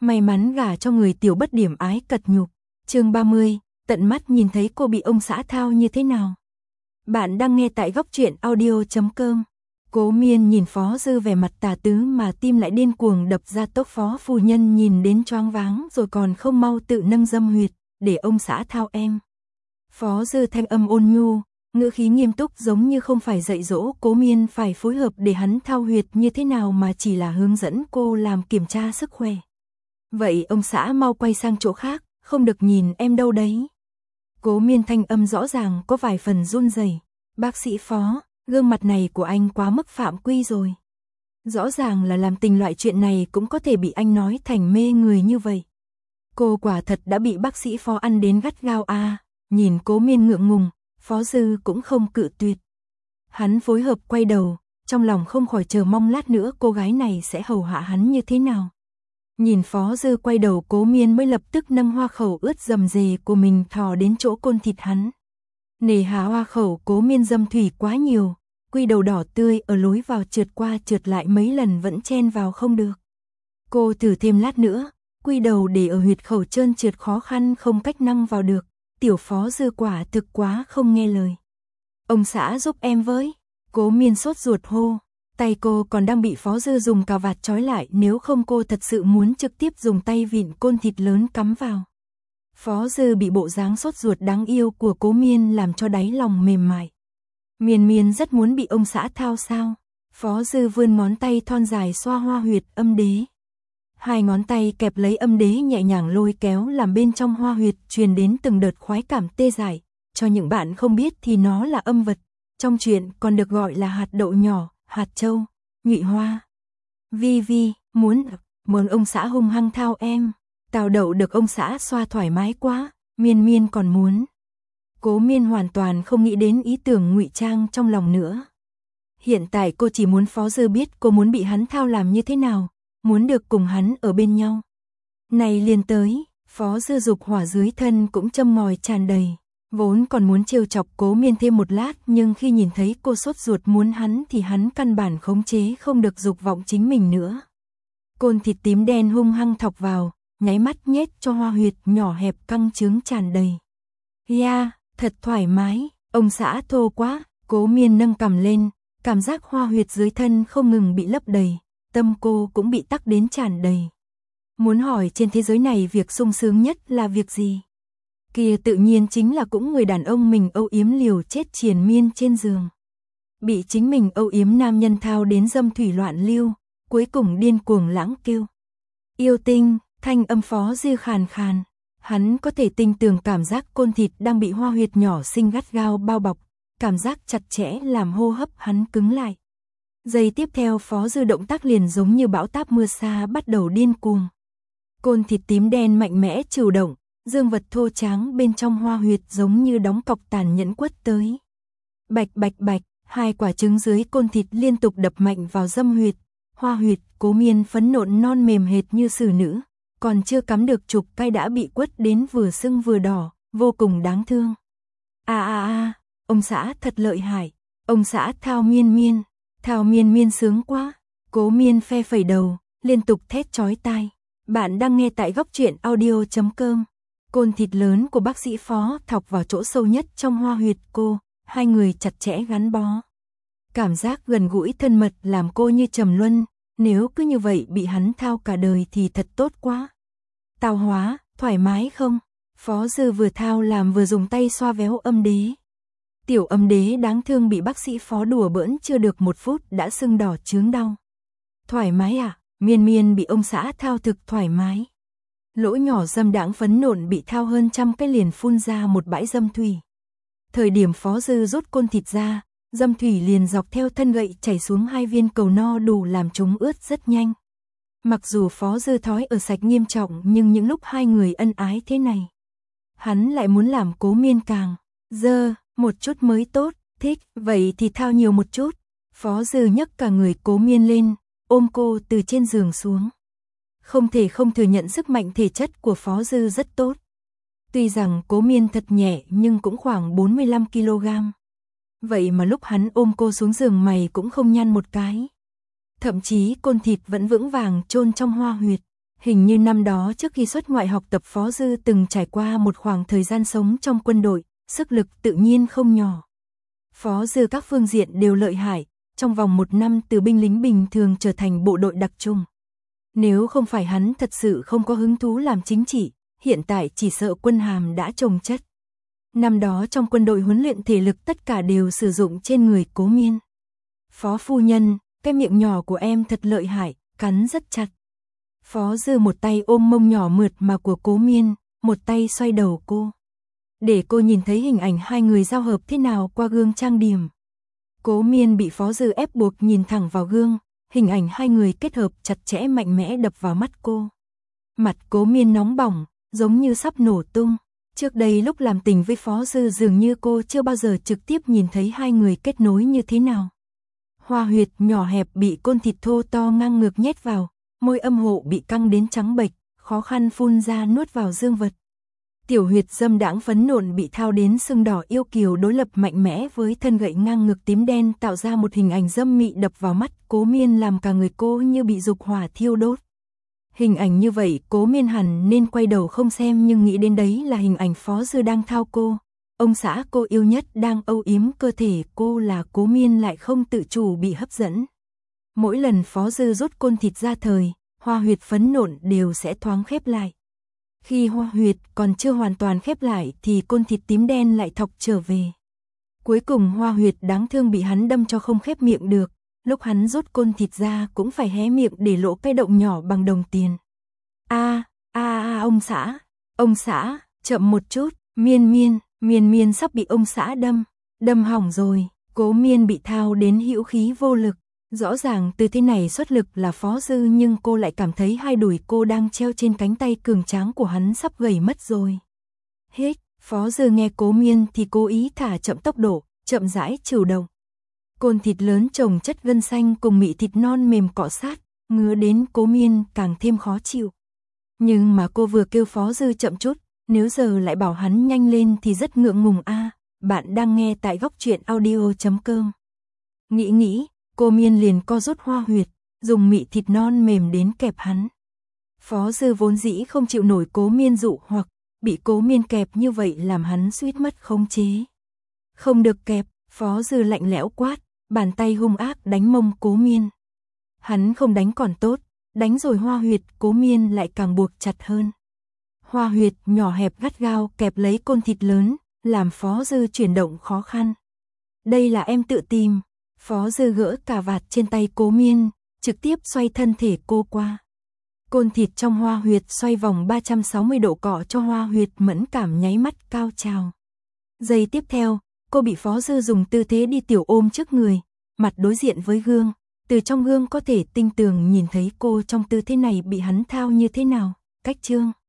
May mắn gả cho người tiểu bất điểm ái cật nhục. Chương 30, tận mắt nhìn thấy cô bị ông xã thao như thế nào. Bạn đang nghe tại góc truyện audio.com. Cố Miên nhìn Phó Dư vẻ mặt tà tứ mà tim lại điên cuồng đập ra tốc. Phó phu nhân nhìn đến choáng váng rồi còn không mau tự nâng dâm huyệt, để ông xã thao em. Phó Dư thanh âm ôn nhu, ngữ khí nghiêm túc giống như không phải dạy dỗ Cố Miên phải phối hợp để hắn thao huyệt như thế nào mà chỉ là hướng dẫn cô làm kiểm tra sức khỏe. Vậy ông xã mau quay sang chỗ khác, không được nhìn em đâu đấy. Cố Miên thanh âm rõ ràng có vài phần run rẩy. Bác sĩ Phó, gương mặt này của anh quá mức phạm quy rồi. Rõ ràng là làm tình loại chuyện này cũng có thể bị anh nói thành mê người như vậy. Cô quả thật đã bị bác sĩ Phó ăn đến gắt gao à. Nhìn Cố Miên ngượng ngùng, Phó Dư cũng không cự tuyệt. Hắn phối hợp quay đầu, trong lòng không khỏi chờ mong lát nữa cô gái này sẽ hầu hạ hắn như thế nào. Nhìn Phó Dư quay đầu, Cố Miên mới lập tức nâng hoa khẩu ướt rầm rề của mình thò đến chỗ côn thịt hắn. Nề hà hoa khẩu Cố Miên dâm thủy quá nhiều, quy đầu đỏ tươi ở lối vào trượt qua trượt lại mấy lần vẫn chen vào không được. Cô thử thêm lát nữa, quy đầu để ở huyệt khẩu trơn trượt khó khăn không cách năng vào được. Tiểu Phó Dư quả thực quá không nghe lời. Ông xã giúp em với. Cố Miên sốt ruột hô. Tay cô còn đang bị Phó Dư dùng cà vạt trói lại, nếu không cô thật sự muốn trực tiếp dùng tay vịn côn thịt lớn cắm vào. Phó Dư bị bộ dáng sốt ruột đáng yêu của Cố Miên làm cho đáy lòng mềm mại. Miên Miên rất muốn bị ông xã thao sao. Phó Dư vươn ngón tay thon dài xoa hoa huyệt âm đế. Hai ngón tay kẹp lấy âm đế nhẹ nhàng lôi kéo làm bên trong hoa huyệt truyền đến từng đợt khoái cảm tê dại. Cho những bạn không biết thì nó là âm vật. Trong chuyện còn được gọi là hạt đậu nhỏ, hạt châu, nhụy hoa. Vi, muốn ông xã hung hăng thao em. Tào đậu được ông xã xoa thoải mái quá, Miên còn muốn. Cố Miên hoàn toàn không nghĩ đến ý tưởng ngụy trang trong lòng nữa. Hiện tại cô chỉ muốn Phó Dư biết cô muốn bị hắn thao làm như thế nào, muốn được cùng hắn ở bên nhau. Này liền tới, Phó Dư dục hỏa dưới thân cũng châm ngòi tràn đầy. Vốn còn muốn trêu chọc Cố Miên thêm một lát, nhưng khi nhìn thấy cô sốt ruột muốn hắn thì hắn căn bản khống chế không được dục vọng chính mình nữa. Côn thịt tím đen hung hăng thọc vào, nháy mắt nhét cho hoa huyệt nhỏ hẹp căng trướng tràn đầy. Thật thoải mái, ông xã thô quá. Cố Miên nâng cằm lên, cảm giác hoa huyệt dưới thân không ngừng bị lấp đầy, tâm cô cũng bị tắc đến tràn đầy. Muốn hỏi trên thế giới này việc sung sướng nhất là việc gì? Kia tự nhiên chính là cũng người đàn ông mình âu yếm liều chết triền miên trên giường. Bị chính mình âu yếm nam nhân thao đến dâm thủy loạn lưu, cuối cùng điên cuồng lãng kêu. Yêu tinh, thanh âm Phó Dư khàn khàn. Hắn có thể tinh tường cảm giác côn thịt đang bị hoa huyệt nhỏ xinh gắt gao bao bọc, cảm giác chặt chẽ làm hô hấp hắn cứng lại. Giây tiếp theo Phó Dư động tác liền giống như bão táp mưa xa bắt đầu điên cuồng. Côn thịt tím đen mạnh mẽ trừu động, dương vật thô tráng bên trong hoa huyệt giống như đóng cọc tàn nhẫn quất tới. Bạch, hai quả trứng dưới côn thịt liên tục đập mạnh vào dâm huyệt. Hoa huyệt Cố Miên phấn nộn non mềm hệt như xử nữ, còn chưa cắm được chục cây đã bị quất đến vừa sưng vừa đỏ, vô cùng đáng thương. Ông xã thật lợi hại, ông xã thao Miên sướng quá. Cố Miên phe phẩy đầu, liên tục thét chói tai. Bạn đang nghe tại góc truyện audio.com. Côn thịt lớn của bác sĩ Phó thọc vào chỗ sâu nhất trong hoa huyệt cô, hai người chặt chẽ gắn bó. Cảm giác gần gũi thân mật làm cô như trầm luân, nếu cứ như vậy bị hắn thao cả đời thì thật tốt quá. Tào hóa, thoải mái không? Phó Dư vừa thao làm vừa dùng tay xoa véo âm đế. Tiểu âm đế đáng thương bị bác sĩ Phó đùa bỡn chưa được một phút đã sưng đỏ chướng đau. Thoải mái à? Miên bị ông xã thao thực thoải mái. Lỗ nhỏ dâm đãng phấn nộn bị thao hơn trăm cái liền phun ra một bãi dâm thủy. Thời điểm Phó Dư rút côn thịt ra, dâm thủy liền dọc theo thân gậy chảy xuống hai viên cầu no đủ làm chúng ướt rất nhanh. Mặc dù Phó Dư thói ở sạch nghiêm trọng nhưng những lúc hai người ân ái thế này, hắn lại muốn làm Cố Miên càng dơ một chút mới tốt. Thích, vậy thì thao nhiều một chút. Phó Dư nhấc cả người Cố Miên lên, ôm cô từ trên giường xuống. Không thể không thừa nhận sức mạnh thể chất của Phó Dư rất tốt. Tuy rằng Cố Miên thật nhẹ nhưng cũng khoảng 45 kg. Vậy mà lúc hắn ôm cô xuống giường mày cũng không nhăn một cái. Thậm chí côn thịt vẫn vững vàng chôn trong hoa huyệt. Hình như năm đó trước khi xuất ngoại học tập Phó Dư từng trải qua một khoảng thời gian sống trong quân đội, sức lực tự nhiên không nhỏ. Phó Dư các phương diện đều lợi hại, trong vòng 1 năm từ binh lính bình thường trở thành bộ đội đặc chủng. Nếu không phải hắn thật sự không có hứng thú làm chính trị, hiện tại chỉ sợ quân hàm đã chồng chất. Năm đó trong quân đội huấn luyện thể lực tất cả đều sử dụng trên người Cố Miên. Phó phu nhân, cái miệng nhỏ của em thật lợi hại, cắn rất chặt. Phó Dư một tay ôm mông nhỏ mượt mà của Cố Miên, một tay xoay đầu cô. Để cô nhìn thấy hình ảnh hai người giao hợp thế nào qua gương trang điểm. Cố Miên bị Phó Dư ép buộc nhìn thẳng vào gương, hình ảnh hai người kết hợp chặt chẽ mạnh mẽ đập vào mắt cô. Mặt Cố Miên nóng bỏng, giống như sắp nổ tung. Trước đây lúc làm tình với Phó Dư dường như cô chưa bao giờ trực tiếp nhìn thấy hai người kết nối như thế nào. Hoa huyệt nhỏ hẹp bị côn thịt thô to ngang ngược nhét vào, môi âm hộ bị căng đến trắng bệch, khó khăn phun ra nuốt vào dương vật. Tiểu huyệt dâm đãng phấn nộn bị thao đến sưng đỏ yêu kiều đối lập mạnh mẽ với thân gậy ngang ngực tím đen tạo ra một hình ảnh dâm mị đập vào mắt Cố Miên làm cả người cô như bị dục hỏa thiêu đốt. Hình ảnh như vậy Cố Miên hẳn nên quay đầu không xem nhưng nghĩ đến đấy là hình ảnh Phó Dư đang thao cô. Ông xã cô yêu nhất đang âu yếm cơ thể cô là Cố Miên lại không tự chủ bị hấp dẫn. Mỗi lần Phó Dư rút côn thịt ra thời, hoa huyệt phấn nộn đều sẽ thoáng khép lại. Khi hoa huyệt còn chưa hoàn toàn khép lại thì côn thịt tím đen lại thọc trở về. Cuối cùng hoa huyệt đáng thương bị hắn đâm cho không khép miệng được, lúc hắn rút côn thịt ra cũng phải hé miệng để lộ cái động nhỏ bằng đồng tiền. Ông xã, chậm một chút, Miên sắp bị ông xã đâm hỏng rồi. Cố Miên bị thao đến hữu khí vô lực. Rõ ràng tư thế này xuất lực là Phó Dư nhưng cô lại cảm thấy hai đùi cô đang treo trên cánh tay cường tráng của hắn sắp gầy mất rồi. Hết, Phó Dư nghe Cố Miên thì cố ý thả chậm tốc độ, chậm rãi chủ động. Côn thịt lớn chồng chất gân xanh cùng mị thịt non mềm cọ sát, ngứa đến Cố Miên càng thêm khó chịu. Nhưng mà cô vừa kêu Phó Dư chậm chút, nếu giờ lại bảo hắn nhanh lên thì rất ngượng ngùng a. Bạn đang nghe tại goctruyện.audio.com. Nghĩ, Cố Miên liền co rút hoa huyệt, dùng mị thịt non mềm đến kẹp hắn. Phó Dư vốn dĩ không chịu nổi Cố Miên dụ hoặc, bị Cố Miên kẹp như vậy làm hắn suýt mất khống chế. Không được kẹp, Phó Dư lạnh lẽo quát, bàn tay hung ác đánh mông Cố Miên. Hắn không đánh còn tốt, đánh rồi hoa huyệt Cố Miên lại càng buộc chặt hơn. Hoa huyệt nhỏ hẹp gắt gao kẹp lấy côn thịt lớn, làm Phó Dư chuyển động khó khăn. Đây là em tự tìm. Phó Dư gỡ cà vạt trên tay Cố Miên, trực tiếp xoay thân thể cô qua. Côn thịt trong hoa huyệt xoay vòng 360 độ cọ cho hoa huyệt mẫn cảm nháy mắt cao trào. Giây tiếp theo, cô bị Phó Dư dùng tư thế đi tiểu ôm trước người, mặt đối diện với gương. Từ trong gương có thể tinh tường nhìn thấy cô trong tư thế này bị hắn thao như thế nào. Cách chương